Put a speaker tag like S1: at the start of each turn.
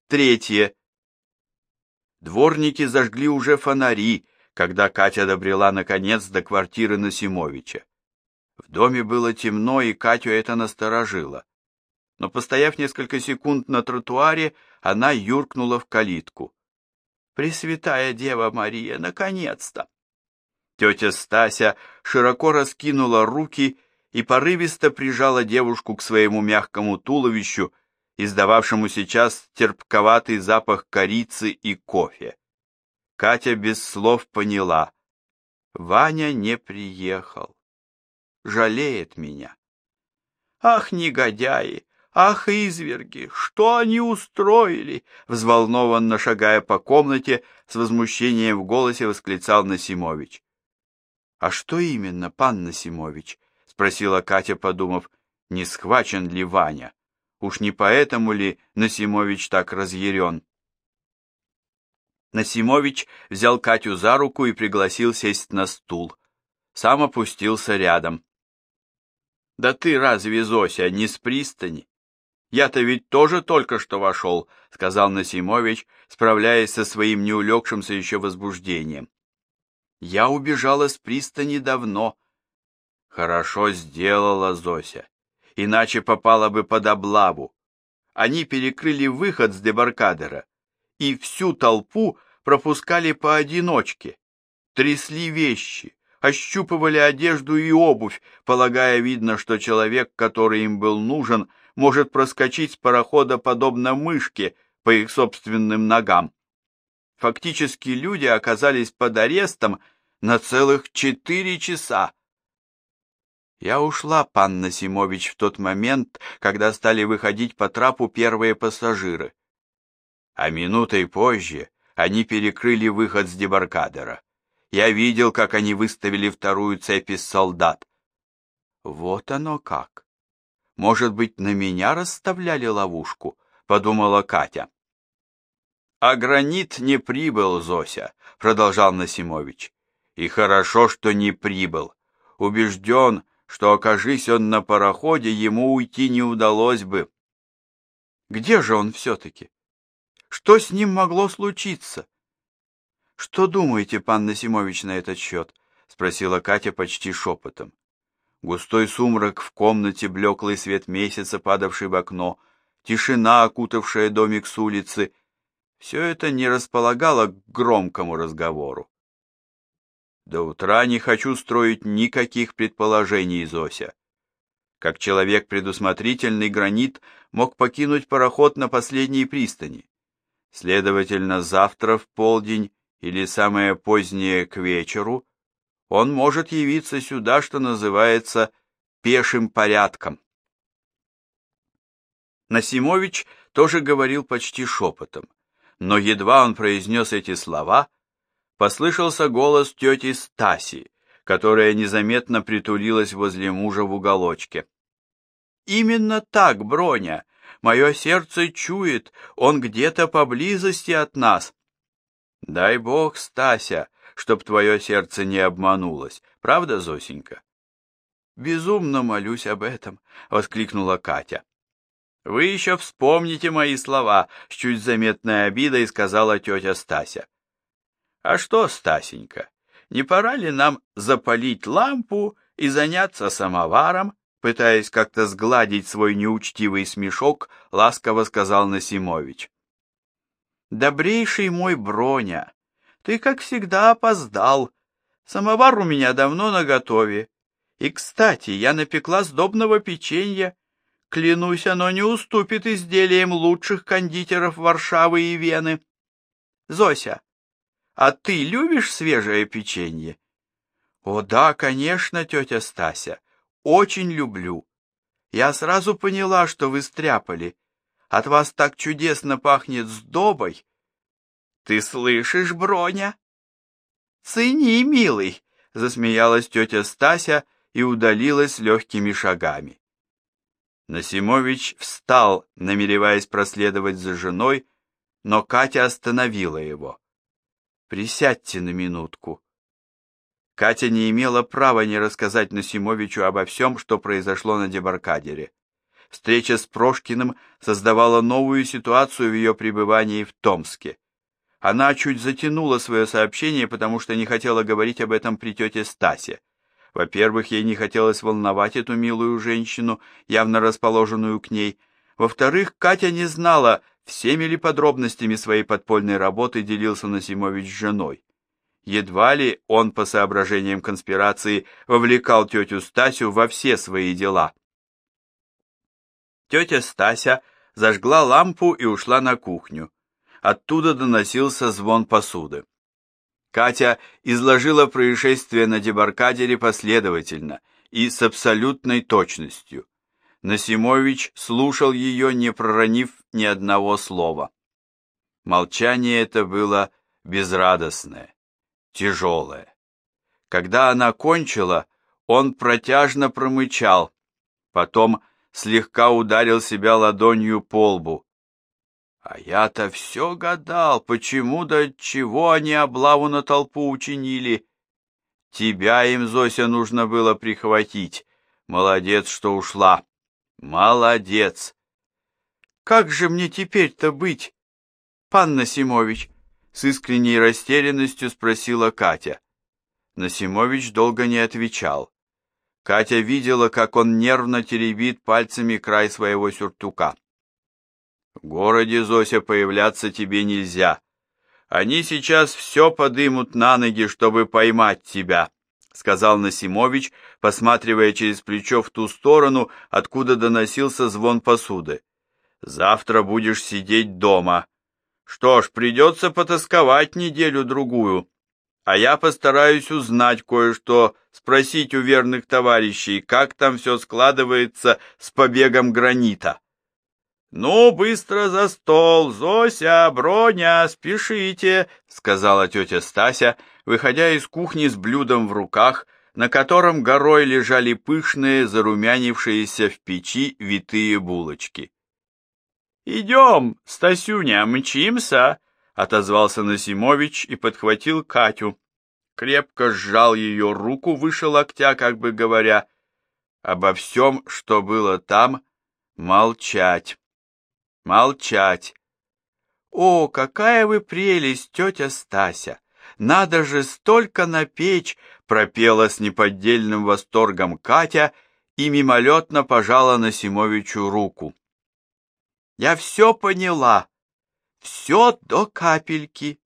S1: Третье. Дворники зажгли уже фонари, когда Катя добрела наконец до квартиры Насимовича. В доме было темно, и Катю это насторожило. Но, постояв несколько секунд на тротуаре, она юркнула в калитку. «Пресвятая Дева Мария, наконец-то!» Тетя Стася широко раскинула руки и порывисто прижала девушку к своему мягкому туловищу, издававшему сейчас терпковатый запах корицы и кофе. Катя без слов поняла: Ваня не приехал. Жалеет меня. «Ах, негодяи! Ах, изверги! Что они устроили?» Взволнованно шагая по комнате, с возмущением в голосе восклицал Насимович. «А что именно, пан Насимович?» — спросила Катя, подумав, не схвачен ли Ваня. Уж не поэтому ли Насимович так разъярен? Насимович взял Катю за руку и пригласил сесть на стул. Сам опустился рядом. «Да ты разве, Зося, не с пристани? Я-то ведь тоже только что вошел», — сказал Насимович, справляясь со своим неулегшимся еще возбуждением. «Я убежала с пристани давно». «Хорошо сделала, Зося, иначе попала бы под облаву. Они перекрыли выход с дебаркадера и всю толпу пропускали поодиночке, трясли вещи, ощупывали одежду и обувь, полагая, видно, что человек, который им был нужен, может проскочить с парохода подобно мышке по их собственным ногам. Фактически люди оказались под арестом на целых 4 часа. Я ушла, пан Насимович, в тот момент, когда стали выходить по трапу первые пассажиры. А минутой позже они перекрыли выход с дебаркадера. Я видел, как они выставили вторую цепь из солдат. Вот оно как. Может быть, на меня расставляли ловушку, подумала Катя. А гранит не прибыл, Зося, продолжал Насимович. И хорошо, что не прибыл. Убежден, что, окажись он на пароходе, ему уйти не удалось бы. Где же он все-таки? Что с ним могло случиться? Что думаете, пан Насимович, на этот счет? Спросила Катя почти шепотом. Густой сумрак в комнате, блеклый свет месяца, падавший в окно, тишина, окутавшая домик с улицы — все это не располагало к громкому разговору. До утра не хочу строить никаких предположений, Зося. Как человек предусмотрительный, Гранит мог покинуть пароход на последней пристани. Следовательно, завтра в полдень или самое позднее к вечеру он может явиться сюда, что называется, пешим порядком. Насимович тоже говорил почти шепотом, но едва он произнес эти слова, послышался голос тети Стаси, которая незаметно притулилась возле мужа в уголочке. «Именно так, Броня, мое сердце чует, он где-то поблизости от нас». «Дай Бог, Стася, чтоб твое сердце не обманулось, правда, Зосенька?» «Безумно молюсь об этом», — воскликнула Катя. «Вы еще вспомните мои слова», — с чуть заметной обидой сказала тетя Стася. «А что, Стасенька, не пора ли нам запалить лампу и заняться самоваром?» Пытаясь как-то сгладить свой неучтивый смешок, ласково сказал Насимович. «Добрейший мой Броня, ты, как всегда, опоздал. Самовар у меня давно наготове. И, кстати, я напекла сдобного печенья. Клянусь, оно не уступит изделиям лучших кондитеров Варшавы и Вены. Зося, а ты любишь свежее печенье?» «О да, конечно, тетя Стася, очень люблю. Я сразу поняла, что вы стряпали. От вас так чудесно пахнет сдобой». «Ты слышишь, Броня?» «Цени, милый», — засмеялась тетя Стася и удалилась легкими шагами. Насимович встал, намереваясь проследовать за женой, но Катя остановила его. «Присядьте на минутку». Катя не имела права не рассказать Насимовичу обо всем, что произошло на дебаркадере. Встреча с Прошкиным создавала новую ситуацию в ее пребывании в Томске. Она чуть затянула свое сообщение, потому что не хотела говорить об этом при тете Стасе. Во-первых, ей не хотелось волновать эту милую женщину, явно расположенную к ней. Во-вторых, Катя не знала, всеми ли подробностями своей подпольной работы делился Насимович с женой. Едва ли он, по соображениям конспирации, вовлекал тетю Стасю во все свои дела. Тетя Стася зажгла лампу и ушла на кухню. Оттуда доносился звон посуды. Катя изложила происшествие на дебаркадере последовательно и с абсолютной точностью. Насимович слушал ее, не проронив ни одного слова. Молчание это было безрадостное, тяжелое. Когда она кончила, он протяжно промычал, потом слегка ударил себя ладонью по лбу. А я-то все гадал, почему да отчего они облаву на толпу учинили. Тебя им, Зося, нужно было прихватить. Молодец, что ушла. Молодец. Как же мне теперь-то быть, пан Насимович? С искренней растерянностью спросила Катя. Насимович долго не отвечал. Катя видела, как он нервно теребит пальцами край своего сюртука. В городе, Зося, появляться тебе нельзя. Они сейчас все подымут на ноги, чтобы поймать тебя, сказал Насимович, посматривая через плечо в ту сторону, откуда доносился звон посуды. Завтра будешь сидеть дома. Что ж, придется потасковать неделю-другую. А я постараюсь узнать кое-что, спросить у верных товарищей, как там все складывается с побегом гранита. «Ну, быстро за стол, Зося, Броня, спешите», — сказала тетя Стася, выходя из кухни с блюдом в руках, на котором горой лежали пышные, зарумянившиеся в печи витые булочки. «Идем, Стасюня, мчимся», — отозвался Насимович и подхватил Катю. Крепко сжал ее руку выше локтя, как бы говоря, обо всем, что было там, молчать. Молчать. О, какая вы прелесть, тетя Стася! Надо же столько напечь, пропела с неподдельным восторгом Катя и мимолетно пожала Насимовичу руку. Я все поняла, все до капельки.